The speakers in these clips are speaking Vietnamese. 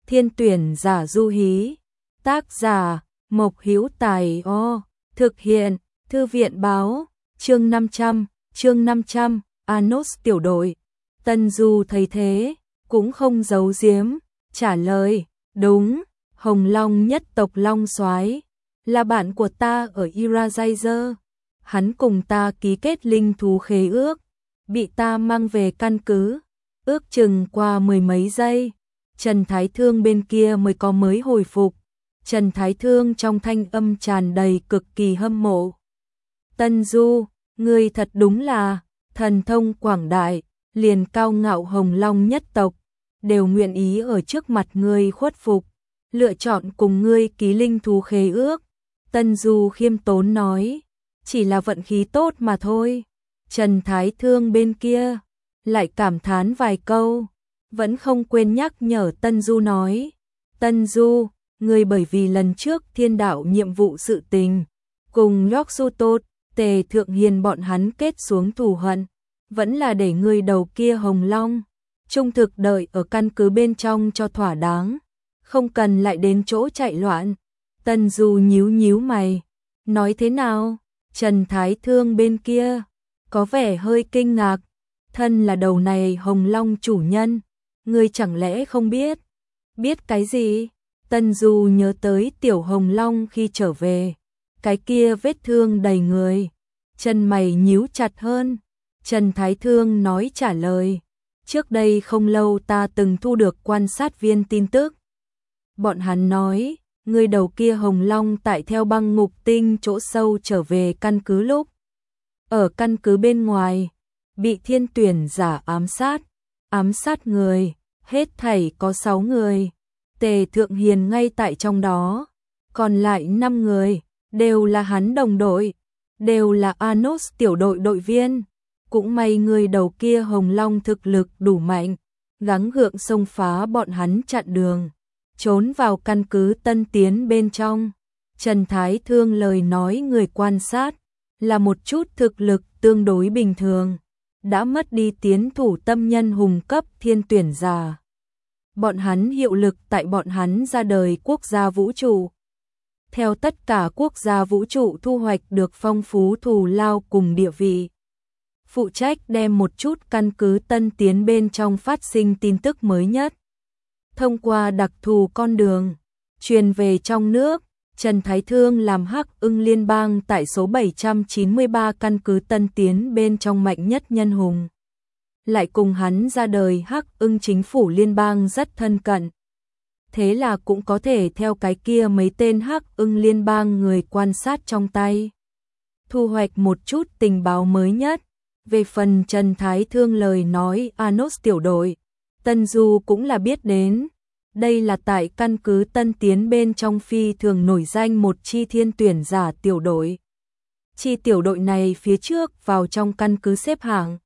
Thiên tuyển giả du hí. Tác giả Mộc Hữu Tài. Thực hiện Thư viện báo. Chương 500, Anos tiểu đội. Tân Du thấy thế, cũng không giấu giếm, trả lời, đúng, Hồng Long nhất tộc Long Soái là bạn của ta ở Iragizer. Hắn cùng ta ký kết linh thú khế ước, bị ta mang về căn cứ, ước chừng qua mười mấy giây, Trần Thái Thương bên kia mới hồi phục. Trần Thái Thương trong thanh âm tràn đầy cực kỳ hâm mộ. Tân Du, ngươi thật đúng là thần thông quảng đại, liền cao ngạo Hồng Long nhất tộc đều nguyện ý ở trước mặt ngươi khuất phục, lựa chọn cùng ngươi ký linh thú khế ước. Tân Du khiêm tốn nói, chỉ là vận khí tốt mà thôi. Trần Thái Thương bên kia lại cảm thán vài câu, vẫn không quên nhắc nhở Tân Du nói, Tân Du, ngươi bởi vì lần trước thiên đạo nhiệm vụ sự tình, cùng Lok Su Tốt, Tề Thượng Hiền bọn hắn kết xuống thù hận, vẫn là để ngươi đầu kia Hồng Long trung thực đợi ở căn cứ bên trong cho thỏa đáng, không cần lại đến chỗ chạy loạn. Tân Du nhíu mày, nói thế nào? Trần Thái Thương bên kia có vẻ hơi kinh ngạc, thân là đầu này Hồng Long chủ nhân, ngươi chẳng lẽ không biết? Biết cái gì? Tân Du nhớ tới tiểu Hồng Long khi trở về, cái kia vết thương đầy người, chân mày nhíu chặt hơn. Trần Thái Thương nói trả lời, trước đây không lâu ta từng thu được quan sát viên tin tức. Bọn hắn nói, người đầu kia Hồng Long tại theo băng ngục tinh chỗ sâu trở về căn cứ lúc. Ở căn cứ bên ngoài, bị thiên tuyển giả ám sát người, hết thảy có 6 người. Tề Thượng Hiền ngay tại trong đó, còn lại 5 người, đều là hắn đồng đội, đều là Anos tiểu đội đội viên. Cũng may người đầu kia Hồng Long thực lực đủ mạnh, gắng gượng xông phá bọn hắn chặn đường, trốn vào căn cứ Tân Tiến bên trong. Trần Thái Thương lời nói người quan sát, là một chút thực lực tương đối bình thường, đã mất đi tiến thủ tâm nhân hùng cấp thiên tuyển giả. Bọn hắn hiệu lực tại bọn hắn ra đời quốc gia vũ trụ. Theo tất cả quốc gia vũ trụ thu hoạch được phong phú thù lao cùng địa vị. Phụ trách đem một chút căn cứ Tân Tiến bên trong phát sinh tin tức mới nhất. Thông qua đặc thù con đường, truyền về trong nước, Trần Thái Thương làm Hắc Ưng Liên bang tại số 793 căn cứ Tân Tiến bên trong mạnh nhất nhân hùng. Lại cùng hắn ra đời Hắc Ưng chính phủ liên bang rất thân cận. Thế là cũng có thể theo cái kia mấy tên Hắc Ưng Liên bang người quan sát trong tay, thu hoạch một chút tình báo mới nhất. Về phần Trần Thái Thương lời nói Anos tiểu đội, Tân Du cũng là biết đến. Đây là tại căn cứ Tân Tiến bên trong phi thường nổi danh một chi thiên tuyển giả tiểu đội. Chi tiểu đội này phía trước vào trong căn cứ xếp hạng,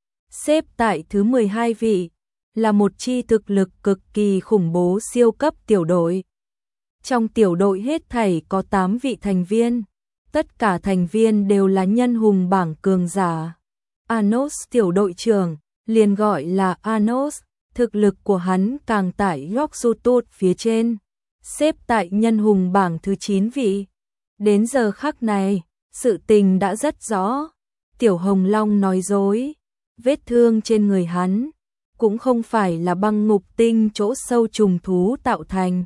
xếp tại thứ 12 vị, là một chi thực lực cực kỳ khủng bố siêu cấp tiểu đội. Trong tiểu đội hết thảy có 8 vị thành viên, tất cả thành viên đều là nhân hùng bảng cường giả. Anos tiểu đội trưởng, liền gọi là Anos, thực lực của hắn càng tại Lok Su Tốt phía trên, xếp tại nhân hùng bảng thứ 9 vị. Đến giờ khắc này, sự tình đã rất rõ, tiểu Hồng Long nói dối, vết thương trên người hắn cũng không phải là băng ngục tinh chỗ sâu trùng thú tạo thành,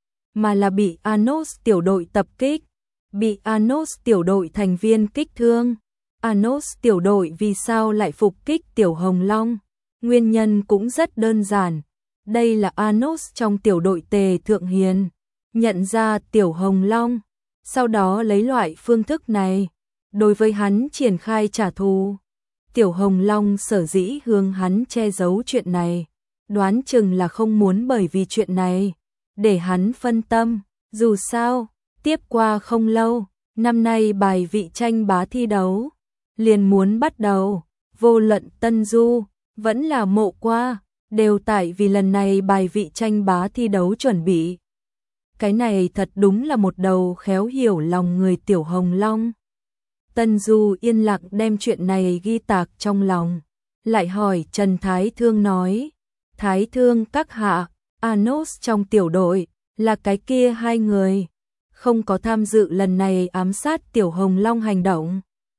mà là bị Anos tiểu đội tập kích, bị Anos tiểu đội thành viên kích thương. Anos tiểu đội vì sao lại phục kích tiểu Hồng Long? Nguyên nhân cũng rất đơn giản. Đây là Anos trong tiểu đội Tề Thượng Hiền nhận ra tiểu Hồng Long, sau đó lấy loại phương thức này đối với hắn triển khai trả thù. Tiểu Hồng Long sở dĩ hướng hắn che giấu chuyện này, đoán chừng là không muốn bởi vì chuyện này để hắn phân tâm. Dù sao, tiếp qua không lâu, năm nay bài vị tranh bá thi đấu liền muốn bắt đầu, vô luận Tân Du vẫn là Mộ Qua, đều tại vì lần này bài vị tranh bá thi đấu chuẩn bị. Cái này thật đúng là một đầu khéo hiểu lòng người tiểu Hồng Long. Tân Du yên lặng đem chuyện này ghi tạc trong lòng, lại hỏi Trần Thái Thương nói, Thái Thương các hạ, Anos trong tiểu đội, là cái kia hai người, không có tham dự lần này ám sát tiểu Hồng Long hành động.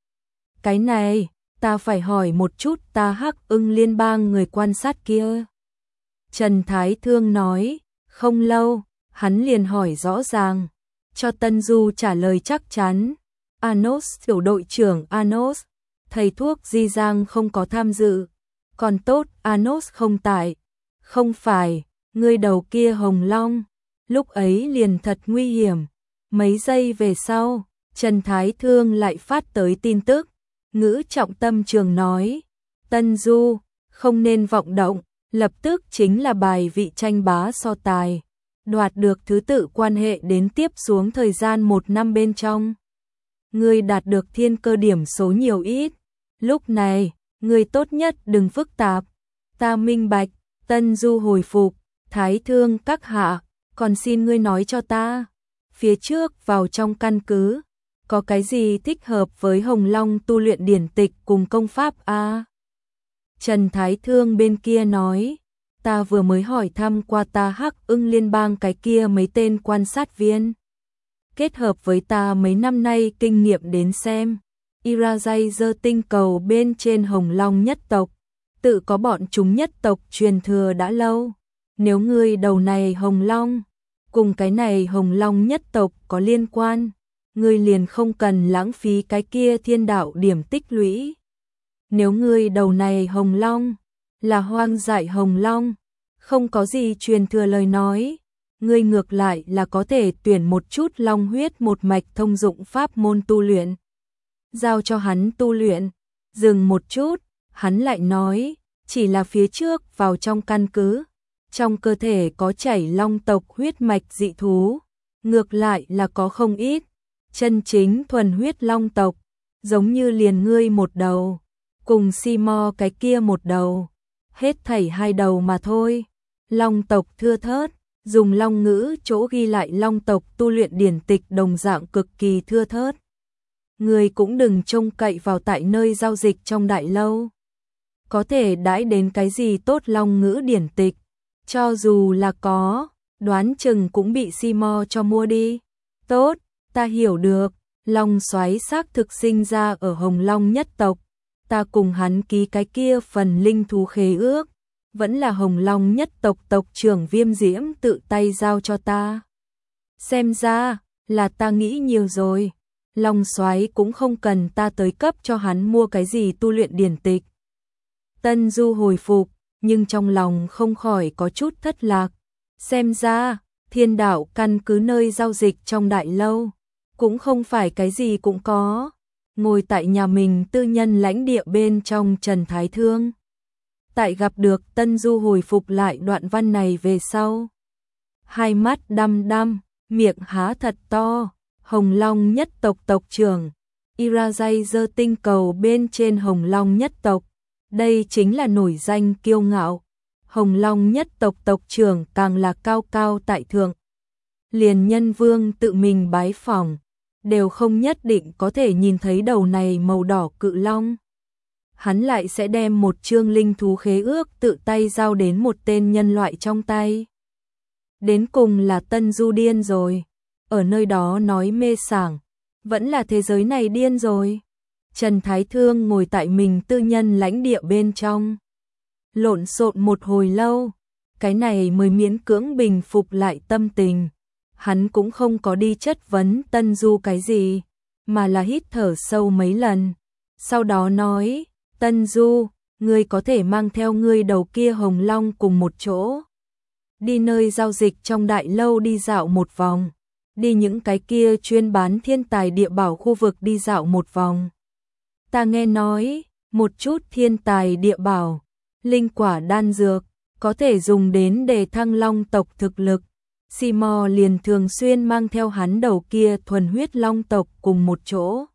Cái này, ta phải hỏi một chút ta Hắc Ưng liên bang người quan sát kia. Trần Thái Thương nói, không lâu, hắn liền hỏi rõ ràng, cho Tân Du trả lời chắc chắn. Anos, tiểu đội trưởng Anos, thầy thuốc Di Giang không có tham dự. Còn tốt, Anos không tại. Không phải, người đầu kia Hồng Long, lúc ấy liền thật nguy hiểm. Mấy giây về sau, Trần Thái Thương lại phát tới tin tức. Ngữ trọng tâm trường nói, Tân Du, không nên vọng động, lập tức chính là bài vị tranh bá so tài. Đoạt được thứ tự quan hệ đến tiếp xuống thời gian 1 năm bên trong. Ngươi đạt được thiên cơ điểm số nhiều ít. Lúc này, ngươi tốt nhất đừng phức tạp. Ta minh bạch. Tân Du hồi phục, Thái Thương các hạ, còn xin ngươi nói cho ta. Phía trước vào trong căn cứ, có cái gì thích hợp với Hồng Long tu luyện điển tịch cùng công pháp a? Trần Thái Thương bên kia nói, ta vừa mới hỏi thăm qua ta Hắc Ưng liên bang cái kia mấy tên quan sát viên. Kết hợp với ta mấy năm nay kinh nghiệm đến xem, Irajaizer tinh cầu bên trên Hồng Long nhất tộc, tự có bọn chúng nhất tộc truyền thừa đã lâu. Nếu ngươi đầu này Hồng Long, cùng cái này Hồng Long nhất tộc có liên quan, ngươi liền không cần lãng phí cái kia thiên đạo điểm tích lũy. Nếu ngươi đầu này Hồng Long, là hoang dại Hồng Long, không có gì truyền thừa lời nói, ngươi ngược lại là có thể tuyển một chút long huyết một mạch thông dụng pháp môn tu luyện. Giao cho hắn tu luyện. Dừng một chút, hắn lại nói, chỉ là phía trước vào trong căn cứ, trong cơ thể có chảy long tộc huyết mạch dị thú, ngược lại là có không ít chân chính thuần huyết long tộc, giống như liền ngươi một đầu, cùng Simo cái kia một đầu, hết thảy 2 đầu mà thôi. Long tộc thưa thớt, dùng long ngữ chỗ ghi lại long tộc tu luyện điển tịch đồng dạng cực kỳ thưa thớt. Ngươi cũng đừng trông cậy vào tại nơi giao dịch trong đại lâu, có thể đãi đến cái gì tốt long ngữ điển tịch, cho dù là có, đoán chừng cũng bị Simo cho mua đi. Tốt, ta hiểu được, Long Soái xác thực sinh ra ở Hồng Long nhất tộc, ta cùng hắn ký cái kia phần linh thú khế ước, vẫn là Hồng Long nhất tộc tộc trưởng Viêm Diễm tự tay giao cho ta. Xem ra, là ta nghĩ nhiều rồi, Long Soái cũng không cần ta tới cấp cho hắn mua cái gì tu luyện điển tịch. Tân Du hồi phục, nhưng trong lòng không khỏi có chút thất lạc. Xem ra, thiên đạo căn cứ nơi giao dịch trong đại lâu, cũng không phải cái gì cũng có. Ngồi tại nhà mình tư nhân lãnh địa bên trong Trần Thái Thương, tại gặp được Tân Du hồi phục lại đoạn văn này về sau, hai mắt đăm đăm, miệng há thật to. Hồng Long nhất tộc tộc trưởng, Irajaizer tinh cầu bên trên Hồng Long nhất tộc, đây chính là nổi danh kiêu ngạo. Hồng Long nhất tộc tộc trưởng càng là cao cao tại thượng, liền nhân vương tự mình bái phỏng, đều không nhất định có thể nhìn thấy đầu này màu đỏ cự long. Hắn lại sẽ đem một chương linh thú khế ước tự tay giao đến một tên nhân loại trong tay. Đến cùng là Tân Du điên rồi, ở nơi đó nói mê sảng, vẫn là thế giới này điên rồi. Trần Thái Thương ngồi tại mình tư nhân lãnh địa bên trong, lộn xộn một hồi lâu, cái này mới miễn cưỡng bình phục lại tâm tình. Hắn cũng không có đi chất vấn Tân Du cái gì, mà là hít thở sâu mấy lần. Sau đó nói, Tân Du, ngươi có thể mang theo ngươi đầu kia Hồng Long cùng một chỗ, đi nơi giao dịch trong đại lâu đi dạo một vòng, đi những cái kia chuyên bán thiên tài địa bảo khu vực đi dạo một vòng. Ta nghe nói, một chút thiên tài địa bảo, linh quả đan dược, có thể dùng đến để thăng long tộc thực lực. Simo liền thường xuyên mang theo hắn đầu kia thuần huyết long tộc cùng một chỗ,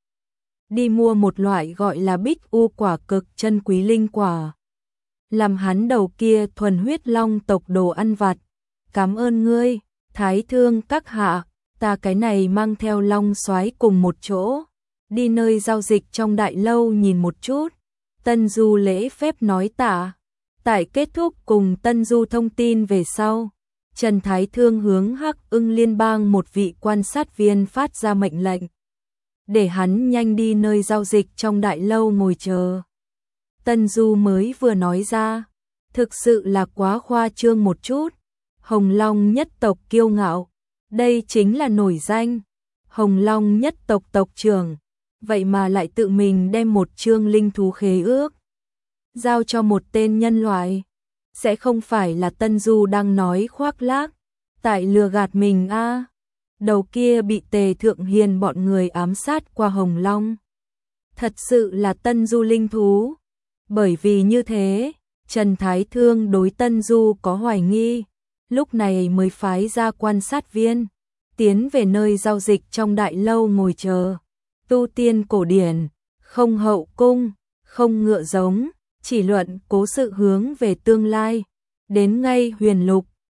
đi mua một loại gọi là bích u quả cực chân quý linh quả, làm hắn đầu kia thuần huyết long tộc đồ ăn vặt. Cảm ơn ngươi, Thái Thương các hạ, ta cái này mang theo Long Soái cùng một chỗ, đi nơi giao dịch trong đại lâu nhìn một chút. Tân Du lễ phép nói tạ. Tại kết thúc cùng Tân Du thông tin về sau, Trần Thái Thương hướng Hắc Ưng Liên bang một vị quan sát viên phát ra mệnh lệnh, để hắn nhanh đi nơi giao dịch trong đại lâu ngồi chờ. Tân Du mới vừa nói ra, thực sự là quá khoa trương một chút. Hồng Long nhất tộc kiêu ngạo, đây chính là nổi danh Hồng Long nhất tộc tộc trưởng, vậy mà lại tự mình đem một chương linh thú khế ước giao cho một tên nhân loại. Sẽ không phải là Tân Du đang nói khoác lác, tại lừa gạt mình a? Đầu kia bị Tề Thượng Hiền bọn người ám sát qua Hồng Long. Thật sự là Tân Du linh thú. Bởi vì như thế, Trần Thái Thương đối Tân Du có hoài nghi, lúc này mới phái ra quan sát viên, tiến về nơi giao dịch trong đại lâu ngồi chờ. Tu tiên cổ điển, không hậu cung, không ngựa giống, chỉ luận cố sự hướng về tương lai. Đến ngay huyền lục,